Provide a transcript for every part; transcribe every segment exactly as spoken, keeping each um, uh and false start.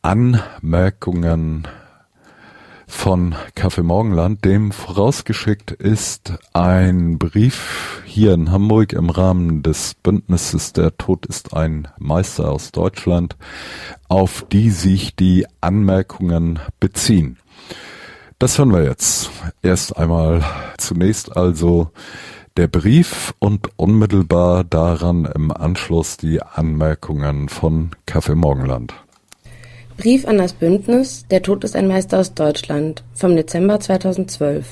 Anmerkungen von Café Morgenland, dem vorausgeschickt ist ein Brief hier in Hamburg im Rahmen des Bündnisses Der Tod ist ein Meister aus Deutschland, auf die sich die Anmerkungen beziehen. Das hören wir jetzt. Erst einmal zunächst also der Brief und unmittelbar daran im Anschluss die Anmerkungen von Café Morgenland. Brief an das Bündnis Der Tod ist ein Meister aus Deutschland vom Dezember zweitausendzwölf.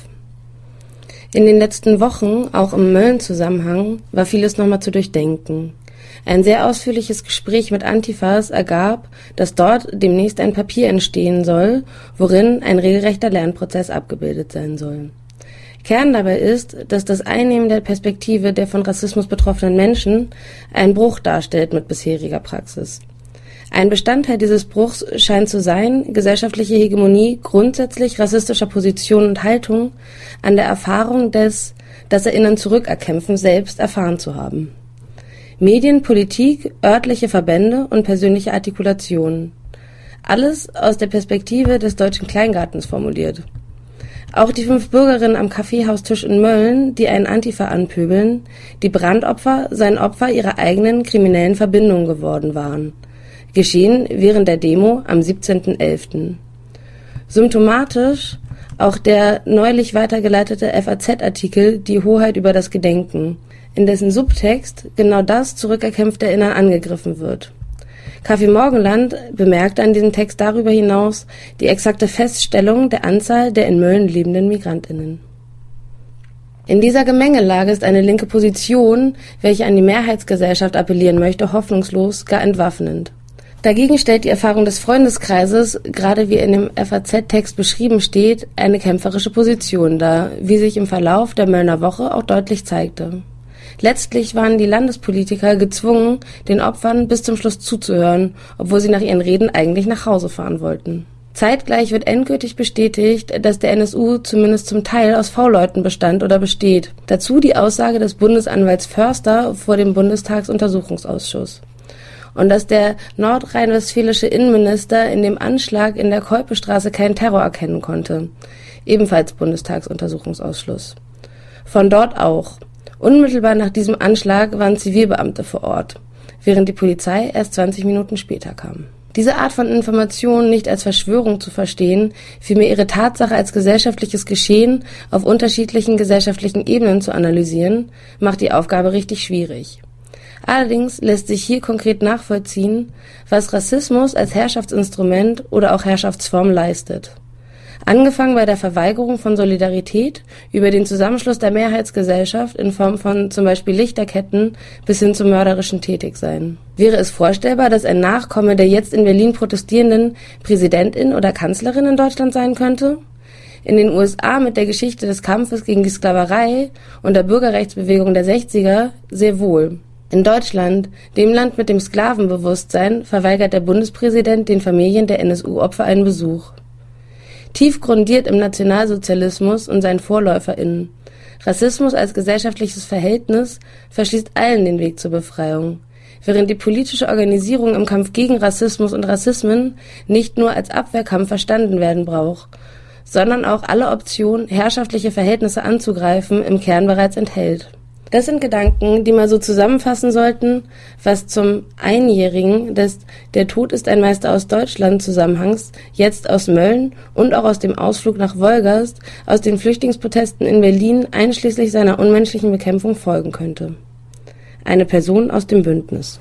In den letzten Wochen, auch im Mölln-Zusammenhang, war vieles nochmal zu durchdenken. Ein sehr ausführliches Gespräch mit Antifas ergab, dass dort demnächst ein Papier entstehen soll, worin ein regelrechter Lernprozess abgebildet sein soll. Kern dabei ist, dass das Einnehmen der Perspektive der von Rassismus betroffenen Menschen einen Bruch darstellt mit bisheriger Praxis. Ein Bestandteil dieses Bruchs scheint zu sein, gesellschaftliche Hegemonie grundsätzlich rassistischer Positionen und Haltung an der Erfahrung des, das Erinnern zurückerkämpfen selbst erfahren zu haben. Medien, Politik, örtliche Verbände und persönliche Artikulationen. Alles aus der Perspektive des deutschen Kleingartens formuliert. Auch die fünf Bürgerinnen am Kaffeehaustisch in Mölln, die einen Antifa anpöbeln, die Brandopfer, seien Opfer ihrer eigenen kriminellen Verbindungen geworden waren. Geschehen während der Demo am siebzehnten elften Symptomatisch auch der neulich weitergeleitete F A Z-Artikel Die Hoheit über das Gedenken, in dessen Subtext genau das zurückerkämpfte Erinnern angegriffen wird. Café Morgenland bemerkte an diesem Text darüber hinaus die exakte Feststellung der Anzahl der in Mölln lebenden MigrantInnen. In dieser Gemengelage ist eine linke Position, welche an die Mehrheitsgesellschaft appellieren möchte, hoffnungslos, gar entwaffnend. Dagegen stellt die Erfahrung des Freundeskreises, gerade wie in dem F A Z-Text beschrieben steht, eine kämpferische Position dar, wie sich im Verlauf der Möllner Woche auch deutlich zeigte. Letztlich waren die Landespolitiker gezwungen, den Opfern bis zum Schluss zuzuhören, obwohl sie nach ihren Reden eigentlich nach Hause fahren wollten. Zeitgleich wird endgültig bestätigt, dass der N S U zumindest zum Teil aus V-Leuten bestand oder besteht. Dazu die Aussage des Bundesanwalts Förster vor dem Bundestagsuntersuchungsausschuss. Und dass der nordrhein-westfälische Innenminister in dem Anschlag in der Kolpestraße keinen Terror erkennen konnte. Ebenfalls Bundestagsuntersuchungsausschuss. Von dort auch. Unmittelbar nach diesem Anschlag waren Zivilbeamte vor Ort, während die Polizei erst zwanzig Minuten später kam. Diese Art von Information nicht als Verschwörung zu verstehen, vielmehr ihre Tatsache als gesellschaftliches Geschehen auf unterschiedlichen gesellschaftlichen Ebenen zu analysieren, macht die Aufgabe richtig schwierig. Allerdings lässt sich hier konkret nachvollziehen, was Rassismus als Herrschaftsinstrument oder auch Herrschaftsform leistet. Angefangen bei der Verweigerung von Solidarität über den Zusammenschluss der Mehrheitsgesellschaft in Form von zum Beispiel Lichterketten bis hin zum mörderischen Tätigsein. Wäre es vorstellbar, dass ein Nachkomme der jetzt in Berlin Protestierenden Präsidentin oder Kanzlerin in Deutschland sein könnte? In den U S A mit der Geschichte des Kampfes gegen die Sklaverei und der Bürgerrechtsbewegung der sechziger sehr wohl. In Deutschland, dem Land mit dem Sklavenbewusstsein, verweigert der Bundespräsident den Familien der N S U-Opfer einen Besuch. Tief grundiert im Nationalsozialismus und seinen VorläuferInnen. Rassismus als gesellschaftliches Verhältnis verschließt allen den Weg zur Befreiung, während die politische Organisierung im Kampf gegen Rassismus und Rassismen nicht nur als Abwehrkampf verstanden werden braucht, sondern auch alle Optionen, herrschaftliche Verhältnisse anzugreifen, im Kern bereits enthält. Das sind Gedanken, die mal so zusammenfassen sollten, was zum Einjährigen des Der Tod ist ein Meister aus Deutschland Zusammenhangs jetzt aus Mölln und auch aus dem Ausflug nach Wolgast, aus den Flüchtlingsprotesten in Berlin einschließlich seiner unmenschlichen Bekämpfung folgen könnte. Eine Person aus dem Bündnis.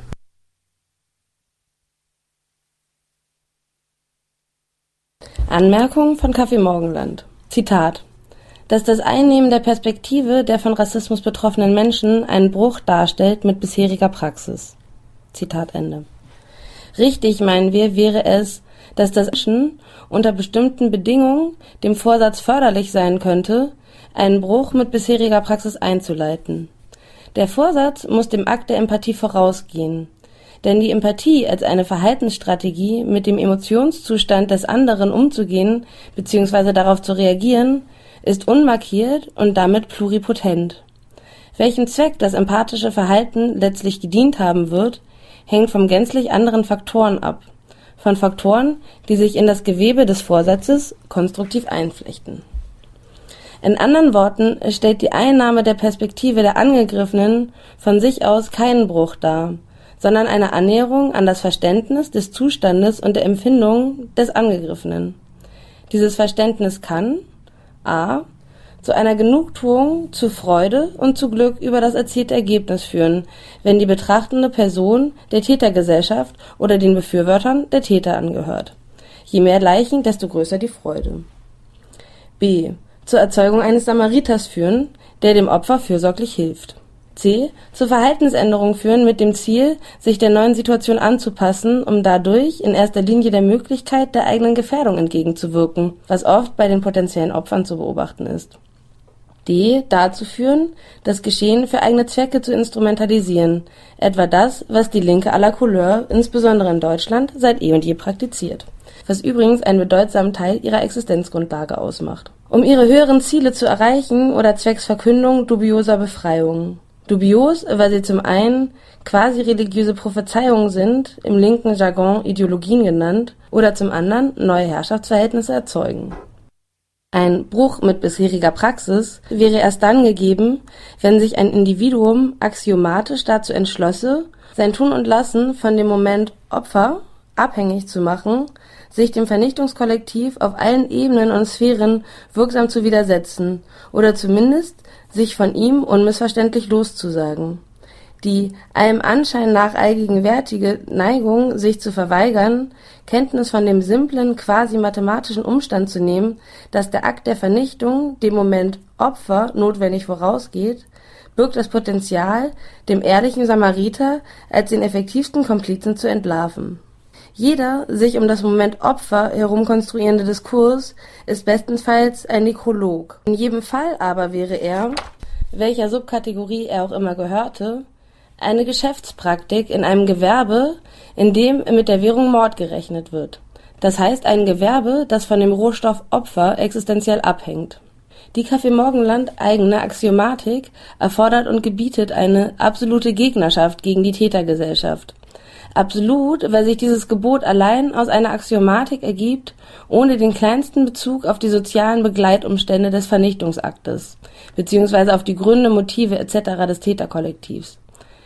Anmerkung von Café Morgenland. Zitat: Dass das Einnehmen der Perspektive der von Rassismus betroffenen Menschen einen Bruch darstellt mit bisheriger Praxis. Zitat Ende. Richtig, meinen wir, wäre es, dass das Menschen unter bestimmten Bedingungen dem Vorsatz förderlich sein könnte, einen Bruch mit bisheriger Praxis einzuleiten. Der Vorsatz muss dem Akt der Empathie vorausgehen. Denn die Empathie als eine Verhaltensstrategie, mit dem Emotionszustand des anderen umzugehen bzw. darauf zu reagieren, ist unmarkiert und damit pluripotent. Welchem Zweck das empathische Verhalten letztlich gedient haben wird, hängt von gänzlich anderen Faktoren ab, von Faktoren, die sich in das Gewebe des Vorsatzes konstruktiv einflechten. In anderen Worten stellt die Einnahme der Perspektive der Angegriffenen von sich aus keinen Bruch dar, sondern eine Annäherung an das Verständnis des Zustandes und der Empfindung des Angegriffenen. Dieses Verständnis kann a. zu einer Genugtuung, zu Freude und zu Glück über das erzielte Ergebnis führen, wenn die betrachtende Person der Tätergesellschaft oder den Befürwortern der Täter angehört. Je mehr Leichen, desto größer die Freude. b. zur Erzeugung eines Samariters führen, der dem Opfer fürsorglich hilft. c. zur Verhaltensänderung führen mit dem Ziel, sich der neuen Situation anzupassen, um dadurch in erster Linie der Möglichkeit der eigenen Gefährdung entgegenzuwirken, was oft bei den potenziellen Opfern zu beobachten ist. d. dazu führen, das Geschehen für eigene Zwecke zu instrumentalisieren, etwa das, was die Linke à la Couleur, insbesondere in Deutschland, seit eh und je praktiziert, was übrigens einen bedeutsamen Teil ihrer Existenzgrundlage ausmacht. Um ihre höheren Ziele zu erreichen oder zwecks Verkündung dubioser Befreiungen. Dubios, weil sie zum einen quasi religiöse Prophezeiungen sind, im linken Jargon Ideologien genannt, oder zum anderen neue Herrschaftsverhältnisse erzeugen. Ein Bruch mit bisheriger Praxis wäre erst dann gegeben, wenn sich ein Individuum axiomatisch dazu entschlösse, sein Tun und Lassen von dem Moment Opfer abhängig zu machen, sich dem Vernichtungskollektiv auf allen Ebenen und Sphären wirksam zu widersetzen oder zumindest sich von ihm unmissverständlich loszusagen. Die allem Anschein nach allgegenwärtige Neigung, sich zu verweigern, Kenntnis von dem simplen, quasi mathematischen Umstand zu nehmen, dass der Akt der Vernichtung dem Moment Opfer notwendig vorausgeht, birgt das Potenzial, dem ehrlichen Samariter als den effektivsten Komplizen zu entlarven. Jeder sich um das Moment Opfer herum konstruierende Diskurs ist bestenfalls ein Nekrolog. In jedem Fall aber wäre er, welcher Subkategorie er auch immer gehörte, eine Geschäftspraktik in einem Gewerbe, in dem mit der Währung Mord gerechnet wird. Das heißt ein Gewerbe, das von dem Rohstoff Opfer existenziell abhängt. Die Café Morgenland eigene Axiomatik erfordert und gebietet eine absolute Gegnerschaft gegen die Tätergesellschaft. Absolut, weil sich dieses Gebot allein aus einer Axiomatik ergibt, ohne den kleinsten Bezug auf die sozialen Begleitumstände des Vernichtungsaktes, beziehungsweise auf die Gründe, Motive et cetera des Täterkollektivs.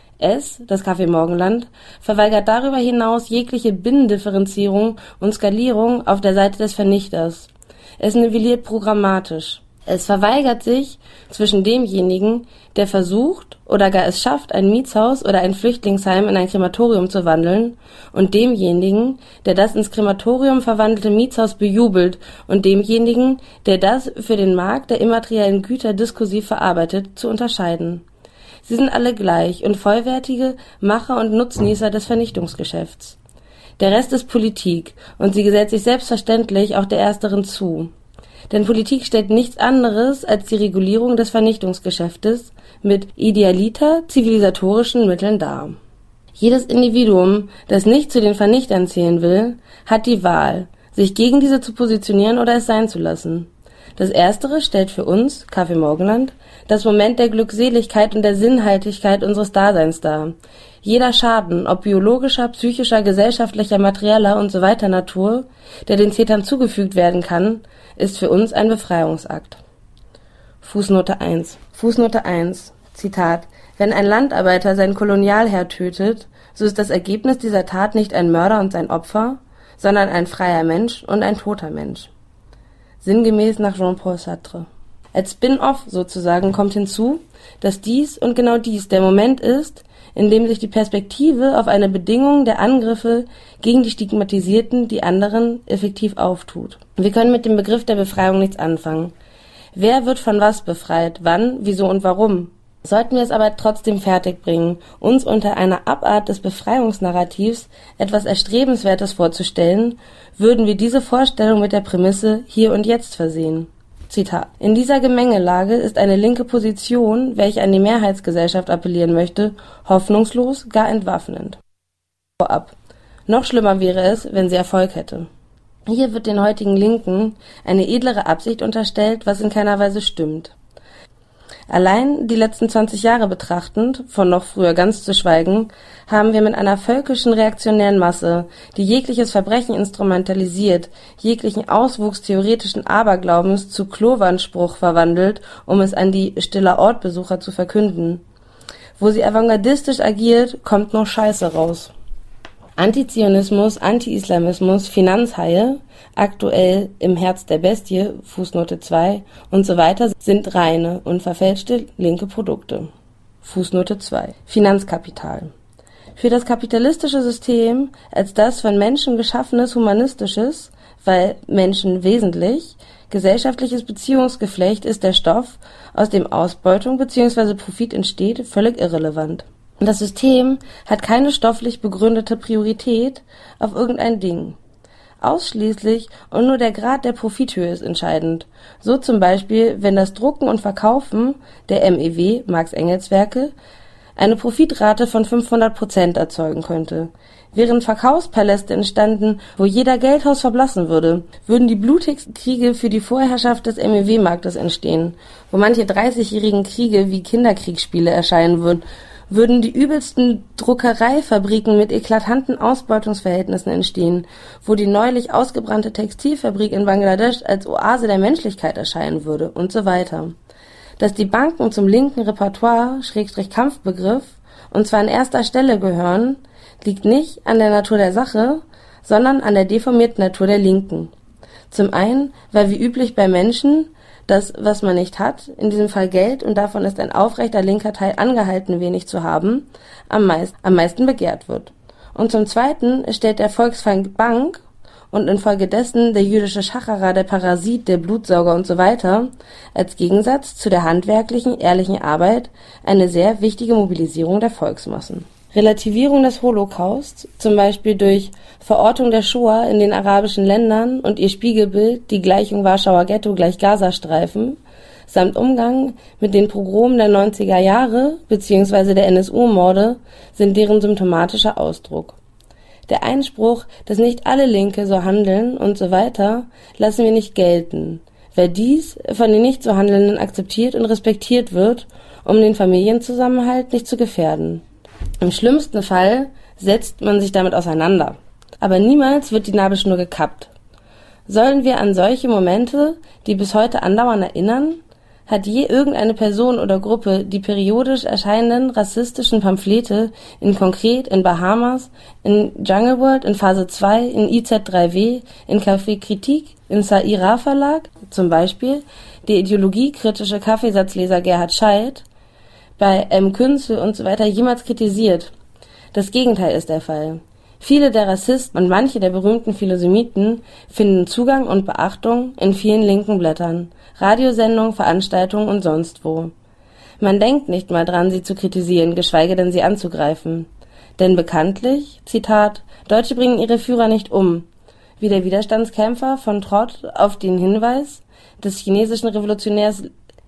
Es, das Café Morgenland, verweigert darüber hinaus jegliche Binnendifferenzierung und Skalierung auf der Seite des Vernichters. Es nivelliert programmatisch. Es verweigert sich zwischen demjenigen, der versucht oder gar es schafft, ein Mietshaus oder ein Flüchtlingsheim in ein Krematorium zu wandeln, und demjenigen, der das ins Krematorium verwandelte Mietshaus bejubelt, und demjenigen, der das für den Markt der immateriellen Güter diskursiv verarbeitet, zu unterscheiden. Sie sind alle gleich und vollwertige Macher und Nutznießer des Vernichtungsgeschäfts. Der Rest ist Politik, und sie gesellt sich selbstverständlich auch der ersteren zu. Denn Politik stellt nichts anderes als die Regulierung des Vernichtungsgeschäftes mit idealiter zivilisatorischen Mitteln dar. Jedes Individuum, das nicht zu den Vernichtern zählen will, hat die Wahl, sich gegen diese zu positionieren oder es sein zu lassen. Das Erstere stellt für uns, Café Morgenland, das Moment der Glückseligkeit und der Sinnhaltigkeit unseres Daseins dar. Jeder Schaden, ob biologischer, psychischer, gesellschaftlicher, materieller und so weiter Natur, der den Tätern zugefügt werden kann, ist für uns ein Befreiungsakt. Fußnote eins. Fußnote eins. Zitat. Wenn ein Landarbeiter seinen Kolonialherr tötet, so ist das Ergebnis dieser Tat nicht ein Mörder und sein Opfer, sondern ein freier Mensch und ein toter Mensch. Sinngemäß nach Jean-Paul Sartre. Als Spin-off sozusagen kommt hinzu, dass dies und genau dies der Moment ist, in dem sich die Perspektive auf eine Bedingung der Angriffe gegen die Stigmatisierten, die anderen, effektiv auftut. Wir können mit dem Begriff der Befreiung nichts anfangen. Wer wird von was befreit, wann, wieso und warum? Sollten wir es aber trotzdem fertigbringen, uns unter einer Abart des Befreiungsnarrativs etwas Erstrebenswertes vorzustellen, würden wir diese Vorstellung mit der Prämisse Hier und Jetzt versehen. Zitat. In dieser Gemengelage ist eine linke Position, welche an die Mehrheitsgesellschaft appellieren möchte, hoffnungslos, gar entwaffnend. Vorab. Noch schlimmer wäre es, wenn sie Erfolg hätte. Hier wird den heutigen Linken eine edlere Absicht unterstellt, was in keiner Weise stimmt. Allein die letzten zwanzig Jahre betrachtend, von noch früher ganz zu schweigen, haben wir mit einer völkischen reaktionären Masse, die jegliches Verbrechen instrumentalisiert, jeglichen Auswuchs theoretischen Aberglaubens zu Klowernspruch verwandelt, um es an die Stiller-Ort-Besucher zu verkünden. Wo sie avantgardistisch agiert, kommt noch Scheiße raus. Antizionismus, Anti-Islamismus, Finanzhaie, aktuell im Herz der Bestie, Fußnote zwei und so weiter, sind reine und verfälschte linke Produkte. Fußnote zwei. Finanzkapital. Für das kapitalistische System als das von Menschen geschaffenes humanistisches, weil Menschen wesentlich, gesellschaftliches Beziehungsgeflecht ist der Stoff, aus dem Ausbeutung bzw. Profit entsteht, völlig irrelevant. Das System hat keine stofflich begründete Priorität auf irgendein Ding. Ausschließlich und nur der Grad der Profithöhe ist entscheidend. So zum Beispiel, wenn das Drucken und Verkaufen der M E W, Marx-Engels-Werke, eine Profitrate von fünfhundert Prozent erzeugen könnte. Wären Verkaufspaläste entstanden, wo jeder Geldhaus verblassen würde, würden die blutigsten Kriege für die Vorherrschaft des M E W-Marktes entstehen, wo manche dreißigjährigen Kriege wie Kinderkriegsspiele erscheinen würden, würden die übelsten Druckereifabriken mit eklatanten Ausbeutungsverhältnissen entstehen, wo die neulich ausgebrannte Textilfabrik in Bangladesch als Oase der Menschlichkeit erscheinen würde und so weiter. Dass die Banken zum linken Repertoire, Schrägstrich Kampfbegriff, und zwar an erster Stelle gehören, liegt nicht an der Natur der Sache, sondern an der deformierten Natur der Linken. Zum einen, weil wie üblich bei Menschen das, was man nicht hat, in diesem Fall Geld, und davon ist ein aufrechter linker Teil angehalten, wenig zu haben, am, meist, am meisten begehrt wird. Und zum Zweiten stellt der Volksfeind Bank und infolgedessen der jüdische Schacherer, der Parasit, der Blutsauger und so weiter als Gegensatz zu der handwerklichen, ehrlichen Arbeit eine sehr wichtige Mobilisierung der Volksmassen. Relativierung des Holocausts, zum Beispiel durch Verortung der Shoah in den arabischen Ländern und ihr Spiegelbild, die Gleichung Warschauer Ghetto gleich Gazastreifen, samt Umgang mit den Pogromen der neunziger Jahre bzw. der N S U-Morde sind deren symptomatischer Ausdruck. Der Einspruch, dass nicht alle Linke so handeln und so weiter, lassen wir nicht gelten, weil dies von den nicht so Handelnden akzeptiert und respektiert wird, um den Familienzusammenhalt nicht zu gefährden. Im schlimmsten Fall setzt man sich damit auseinander. Aber niemals wird die Nabelschnur gekappt. Sollen wir an solche Momente, die bis heute andauern, erinnern? Hat je irgendeine Person oder Gruppe die periodisch erscheinenden rassistischen Pamphlete in Konkret, in Bahamas, in Jungle World, in Phase zwei, in I Z drei W, in Café Kritik, in Saira Verlag, zum Beispiel der ideologiekritische Kaffeesatzleser Gerhard Scheidt, bei M. Künzel und so weiter jemals kritisiert? Das Gegenteil ist der Fall. Viele der Rassisten und manche der berühmten Philosemiten finden Zugang und Beachtung in vielen linken Blättern, Radiosendungen, Veranstaltungen und sonst wo. Man denkt nicht mal dran, sie zu kritisieren, geschweige denn sie anzugreifen. Denn bekanntlich, Zitat, Deutsche bringen ihre Führer nicht um, wie der Widerstandskämpfer von Trott auf den Hinweis des chinesischen Revolutionärs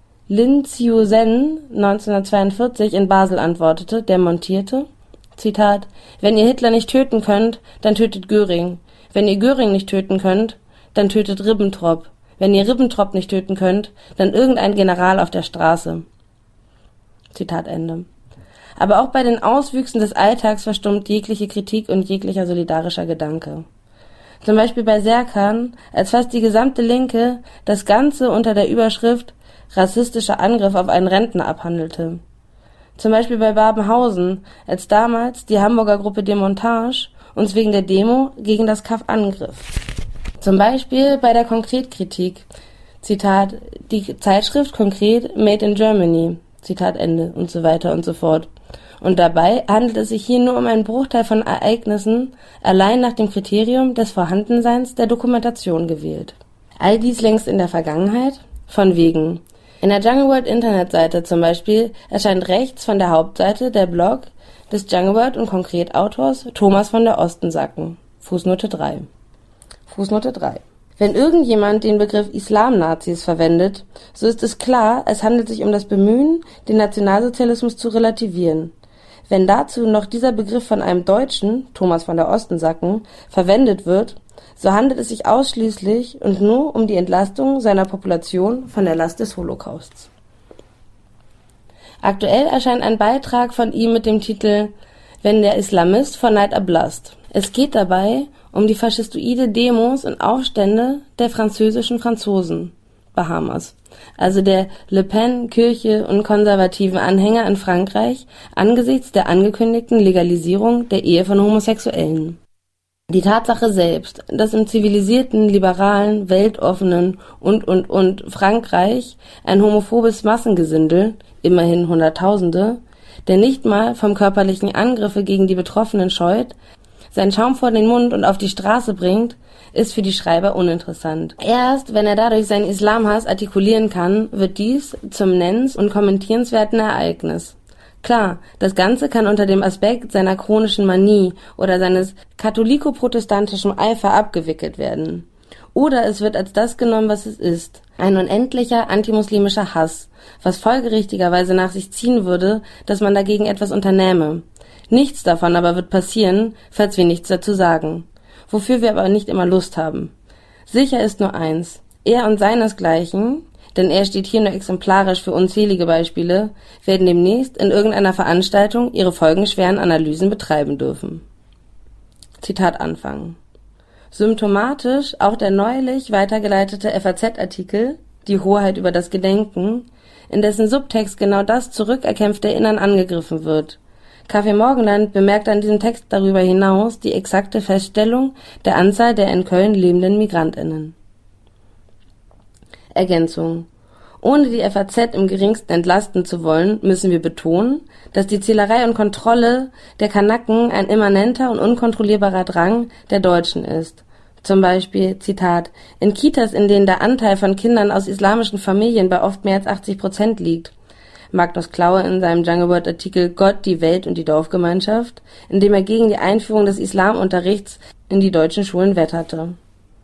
Lin Xiu-sen neunzehnhundertzweiundvierzig in Basel antwortete, der montierte, Zitat, wenn ihr Hitler nicht töten könnt, dann tötet Göring. Wenn ihr Göring nicht töten könnt, dann tötet Ribbentrop. Wenn ihr Ribbentrop nicht töten könnt, dann irgendein General auf der Straße. Zitat Ende. Aber auch bei den Auswüchsen des Alltags verstummt jegliche Kritik und jeglicher solidarischer Gedanke. Zum Beispiel bei Serkan, als fast die gesamte Linke das Ganze unter der Überschrift rassistischer Angriff auf einen Rentner abhandelte. Zum Beispiel bei Babenhausen, als damals die Hamburger Gruppe Demontage uns wegen der Demo gegen das Kaff angriff. Zum Beispiel bei der Konkretkritik, Zitat, die Zeitschrift Konkret Made in Germany, Zitat Ende und so weiter und so fort. Und dabei handelt es sich hier nur um einen Bruchteil von Ereignissen, allein nach dem Kriterium des Vorhandenseins der Dokumentation gewählt. All dies längst in der Vergangenheit, von wegen. In der Jungle World Internetseite zum Beispiel erscheint rechts von der Hauptseite der Blog des Jungle World und Konkretautors Thomas von der Ostensacken. Fußnote drei. Fußnote drei. Wenn irgendjemand den Begriff Islamnazis verwendet, so ist es klar, es handelt sich um das Bemühen, den Nationalsozialismus zu relativieren. Wenn dazu noch dieser Begriff von einem Deutschen, Thomas von der Ostensacken, verwendet wird, so handelt es sich ausschließlich und nur um die Entlastung seiner Population von der Last des Holocausts. Aktuell erscheint ein Beitrag von ihm mit dem Titel »Wenn der Islamist vor Neid erblasst«. Es geht dabei um die faschistoide Demos und Aufstände der französischen Franzosen, Bahamas, also der Le Pen, Kirche und konservativen Anhänger in Frankreich angesichts der angekündigten Legalisierung der Ehe von Homosexuellen. Die Tatsache selbst, dass im zivilisierten, liberalen, weltoffenen und und und Frankreich ein homophobes Massengesindel, immerhin Hunderttausende, der nicht mal vom körperlichen Angriffe gegen die Betroffenen scheut, seinen Schaum vor den Mund und auf die Straße bringt, ist für die Schreiber uninteressant. Erst wenn er dadurch seinen Islamhass artikulieren kann, wird dies zum nennens- und kommentierenswerten Ereignis. Klar, das Ganze kann unter dem Aspekt seiner chronischen Manie oder seines katholiko-protestantischen Eifer abgewickelt werden. Oder es wird als das genommen, was es ist. Ein unendlicher antimuslimischer Hass, was folgerichtigerweise nach sich ziehen würde, dass man dagegen etwas unternähme. Nichts davon aber wird passieren, falls wir nichts dazu sagen. Wofür wir aber nicht immer Lust haben. Sicher ist nur eins, er und seinesgleichen, denn er steht hier nur exemplarisch für unzählige Beispiele, werden demnächst in irgendeiner Veranstaltung ihre folgenschweren Analysen betreiben dürfen. Zitat Anfang. Symptomatisch auch der neulich weitergeleitete F A Z-Artikel »Die Hoheit über das Gedenken«, in dessen Subtext genau das zurückerkämpfte Erinnern angegriffen wird. Café Morgenland bemerkt an diesem Text darüber hinaus die exakte Feststellung der Anzahl der in Köln lebenden MigrantInnen. Ergänzung. Ohne die F A Z im geringsten entlasten zu wollen, müssen wir betonen, dass die Zählerei und Kontrolle der Kanaken ein immanenter und unkontrollierbarer Drang der Deutschen ist. Zum Beispiel, Zitat, in Kitas, in denen der Anteil von Kindern aus islamischen Familien bei oft mehr als achtzig Prozent liegt. Magnus Klaue in seinem Jungle World Artikel Gott, die Welt und die Dorfgemeinschaft, in dem er gegen die Einführung des Islamunterrichts in die deutschen Schulen wetterte.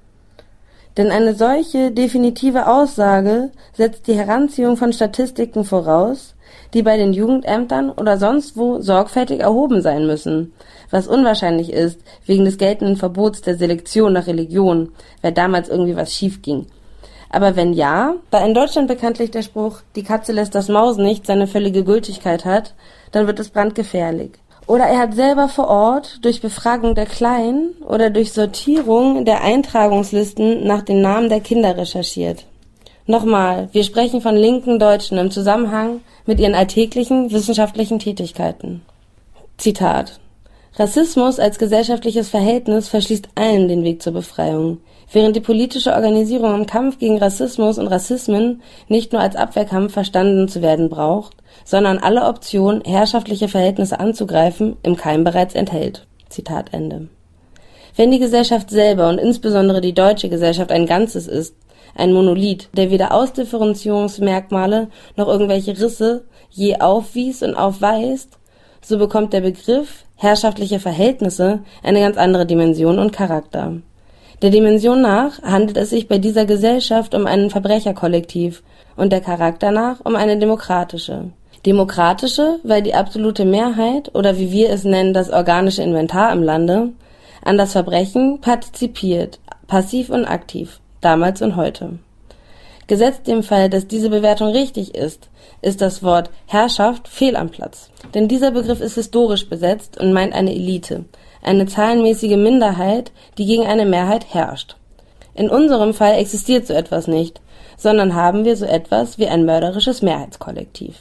Denn eine solche definitive Aussage setzt die Heranziehung von Statistiken voraus, die bei den Jugendämtern oder sonst wo sorgfältig erhoben sein müssen, was unwahrscheinlich ist, wegen des geltenden Verbots der Selektion nach Religion, weil damals irgendwie was schief ging. Aber wenn ja, da in Deutschland bekanntlich der Spruch, die Katze lässt das Maus nicht, seine völlige Gültigkeit hat, dann wird es brandgefährlich. Oder er hat selber vor Ort durch Befragung der Kleinen oder durch Sortierung der Eintragungslisten nach den Namen der Kinder recherchiert. Nochmal, wir sprechen von linken Deutschen im Zusammenhang mit ihren alltäglichen wissenschaftlichen Tätigkeiten. Zitat. Rassismus als gesellschaftliches Verhältnis verschließt allen den Weg zur Befreiung. Während die politische Organisierung im Kampf gegen Rassismus und Rassismen nicht nur als Abwehrkampf verstanden zu werden braucht, sondern alle Optionen, herrschaftliche Verhältnisse anzugreifen, im Keim bereits enthält. Zitat Ende. Wenn die Gesellschaft selber und insbesondere die deutsche Gesellschaft ein Ganzes ist, ein Monolith, der weder Ausdifferenzierungsmerkmale noch irgendwelche Risse je aufwies und aufweist, so bekommt der Begriff herrschaftliche Verhältnisse eine ganz andere Dimension und Charakter. Der Dimension nach handelt es sich bei dieser Gesellschaft um ein Verbrecherkollektiv und der Charakter nach um eine demokratische. Demokratische, weil die absolute Mehrheit oder wie wir es nennen, das organische Inventar im Lande, an das Verbrechen partizipiert, passiv und aktiv, damals und heute. Gesetzt dem Fall, dass diese Bewertung richtig ist, ist das Wort Herrschaft fehl am Platz. Denn dieser Begriff ist historisch besetzt und meint eine Elite, eine zahlenmäßige Minderheit, die gegen eine Mehrheit herrscht. In unserem Fall existiert so etwas nicht, sondern haben wir so etwas wie ein mörderisches Mehrheitskollektiv.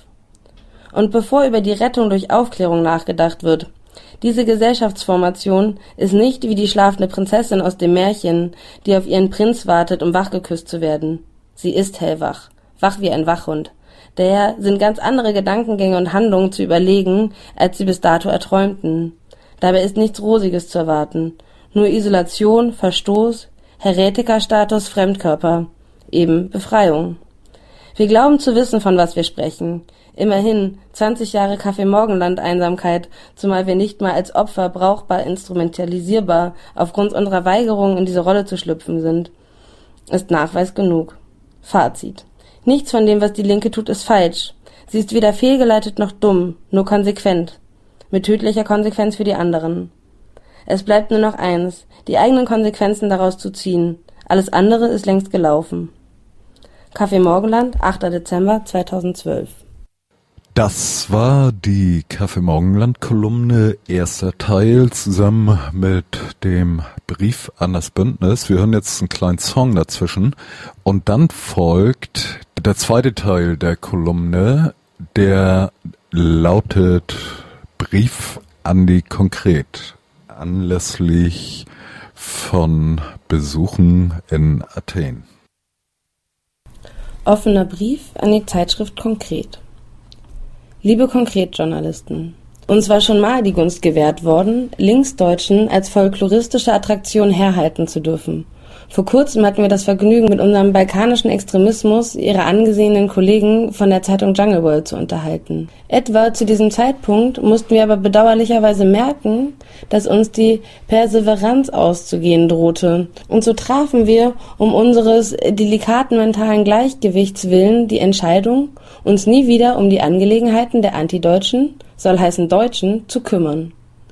Und bevor über die Rettung durch Aufklärung nachgedacht wird, diese Gesellschaftsformation ist nicht wie die schlafende Prinzessin aus dem Märchen, die auf ihren Prinz wartet, um wachgeküsst zu werden. Sie ist hellwach, wach wie ein Wachhund. Daher sind ganz andere Gedankengänge und Handlungen zu überlegen, als sie bis dato erträumten. Dabei ist nichts Rosiges zu erwarten, nur Isolation, Verstoß, Heretikerstatus, Fremdkörper, eben Befreiung. Wir glauben zu wissen, von was wir sprechen. Immerhin zwanzig Jahre Café Morgenland Einsamkeit, zumal wir nicht mal als Opfer brauchbar instrumentalisierbar aufgrund unserer Weigerung in diese Rolle zu schlüpfen sind, ist Nachweis genug. Fazit. Nichts von dem, was die Linke tut, ist falsch. Sie ist weder fehlgeleitet noch dumm, nur konsequent. Mit tödlicher Konsequenz für die anderen. Es bleibt nur noch eins, die eigenen Konsequenzen daraus zu ziehen. Alles andere ist längst gelaufen. Café Morgenland, achter Dezember zweitausendzwölf. Das war die Kaffee-Morgenland-Kolumne, erster Teil, zusammen mit dem Brief an das Bündnis. Wir hören jetzt einen kleinen Song dazwischen und dann folgt der zweite Teil der Kolumne, der lautet Brief an die Konkret, anlässlich von Besuchen in Athen. Offener Brief an die Zeitschrift Konkret. Liebe Konkret-Journalisten, uns war schon mal die Gunst gewährt worden, Linksdeutschen als folkloristische Attraktion herhalten zu dürfen. Vor kurzem hatten wir das Vergnügen, mit unserem balkanischen Extremismus ihre angesehenen Kollegen von der Zeitung Jungle World zu unterhalten. Etwa zu diesem Zeitpunkt mussten wir aber bedauerlicherweise merken, dass uns die Perseveranz auszugehen drohte. Und so trafen wir um unseres delikaten mentalen Gleichgewichts willen die Entscheidung, uns nie wieder um die Angelegenheiten der Antideutschen, soll heißen Deutschen, zu kümmern.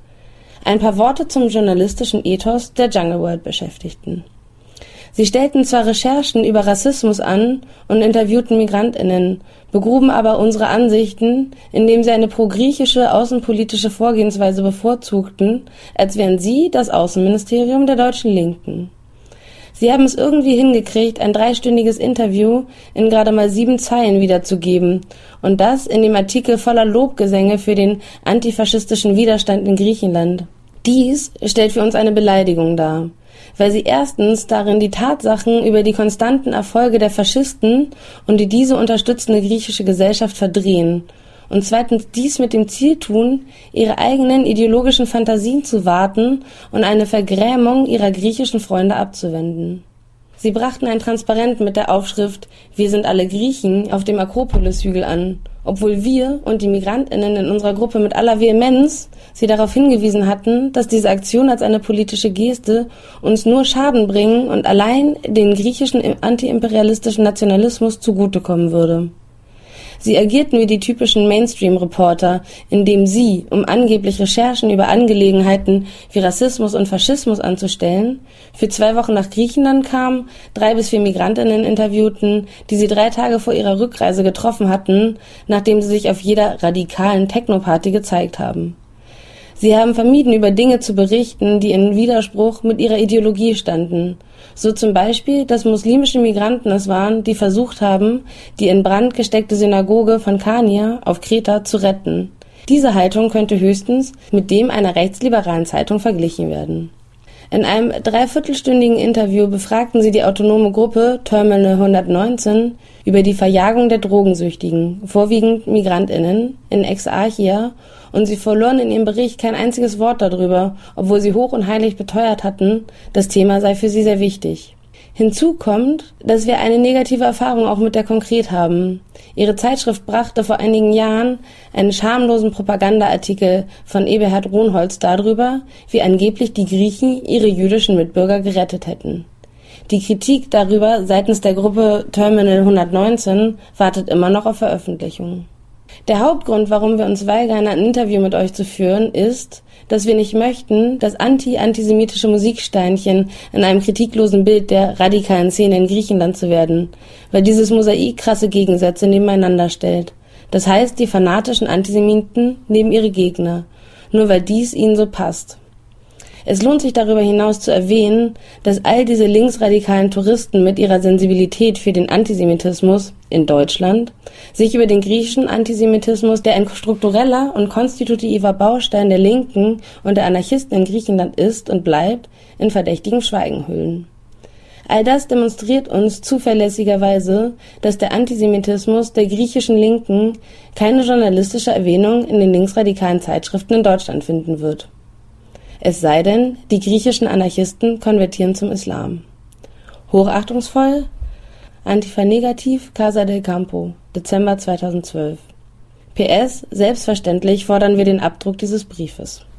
Ein paar Worte zum journalistischen Ethos der Jungle World Beschäftigten. Sie stellten zwar Recherchen über Rassismus an und interviewten MigrantInnen, begruben aber unsere Ansichten, indem sie eine pro-griechische außenpolitische Vorgehensweise bevorzugten, als wären sie das Außenministerium der deutschen Linken. Sie haben es irgendwie hingekriegt, ein dreistündiges Interview in gerade mal sieben Zeilen wiederzugeben und das in dem Artikel voller Lobgesänge für den antifaschistischen Widerstand in Griechenland. Dies stellt für uns eine Beleidigung dar, weil sie erstens darin die Tatsachen über die konstanten Erfolge der Faschisten und die diese unterstützende griechische Gesellschaft verdrehen und zweitens dies mit dem Ziel tun, ihre eigenen ideologischen Fantasien zu warten und eine Vergrämung ihrer griechischen Freunde abzuwenden. Sie brachten ein Transparent mit der Aufschrift »Wir sind alle Griechen« auf dem Akropolis-Hügel an, obwohl wir und die MigrantInnen in unserer Gruppe mit aller Vehemenz sie darauf hingewiesen hatten, dass diese Aktion als eine politische Geste uns nur Schaden bringen und allein den griechischen antiimperialistischen Nationalismus zugutekommen würde. Sie agierten wie die typischen Mainstream-Reporter, indem sie, um angeblich Recherchen über Angelegenheiten wie Rassismus und Faschismus anzustellen, für zwei Wochen nach Griechenland kamen, drei bis vier Migrantinnen interviewten, die sie drei Tage vor ihrer Rückreise getroffen hatten, nachdem sie sich auf jeder radikalen Techno-Party gezeigt haben. Sie haben vermieden, über Dinge zu berichten, die in Widerspruch mit ihrer Ideologie standen. So zum Beispiel, dass muslimische Migranten es waren, die versucht haben, die in Brand gesteckte Synagoge von Chania auf Kreta zu retten. Diese Haltung könnte höchstens mit dem einer rechtsliberalen Zeitung verglichen werden. In einem dreiviertelstündigen Interview befragten sie die autonome Gruppe Terminal hundertneunzehn über die Verjagung der Drogensüchtigen, vorwiegend MigrantInnen, in Exarchia, und sie verloren in ihrem Bericht kein einziges Wort darüber, obwohl sie hoch und heilig beteuert hatten, das Thema sei für sie sehr wichtig. Hinzu kommt, dass wir eine negative Erfahrung auch mit der Konkret haben. Ihre Zeitschrift brachte vor einigen Jahren einen schamlosen Propagandaartikel von Eberhard Rohnholz darüber, wie angeblich die Griechen ihre jüdischen Mitbürger gerettet hätten. Die Kritik darüber seitens der Gruppe Terminal hundertneunzehn wartet immer noch auf Veröffentlichung. Der Hauptgrund, warum wir uns weigern, ein Interview mit euch zu führen, ist, dass wir nicht möchten, dass anti-antisemitische Musiksteinchen in einem kritiklosen Bild der radikalen Szene in Griechenland zu werden, weil dieses Mosaik krasse Gegensätze nebeneinander stellt. Das heißt, die fanatischen Antisemiten neben ihre Gegner, nur weil dies ihnen so passt. Es lohnt sich darüber hinaus zu erwähnen, dass all diese linksradikalen Touristen mit ihrer Sensibilität für den Antisemitismus in Deutschland sich über den griechischen Antisemitismus, der ein struktureller und konstitutiver Baustein der Linken und der Anarchisten in Griechenland ist und bleibt, in verdächtigem Schweigen hüllen. All das demonstriert uns zuverlässigerweise, dass der Antisemitismus der griechischen Linken keine journalistische Erwähnung in den linksradikalen Zeitschriften in Deutschland finden wird. Es sei denn, die griechischen Anarchisten konvertieren zum Islam. Hochachtungsvoll, Antifa Negativ, Casa del Campo, Dezember zweitausendzwölf. P S. Selbstverständlich fordern wir den Abdruck dieses Briefes.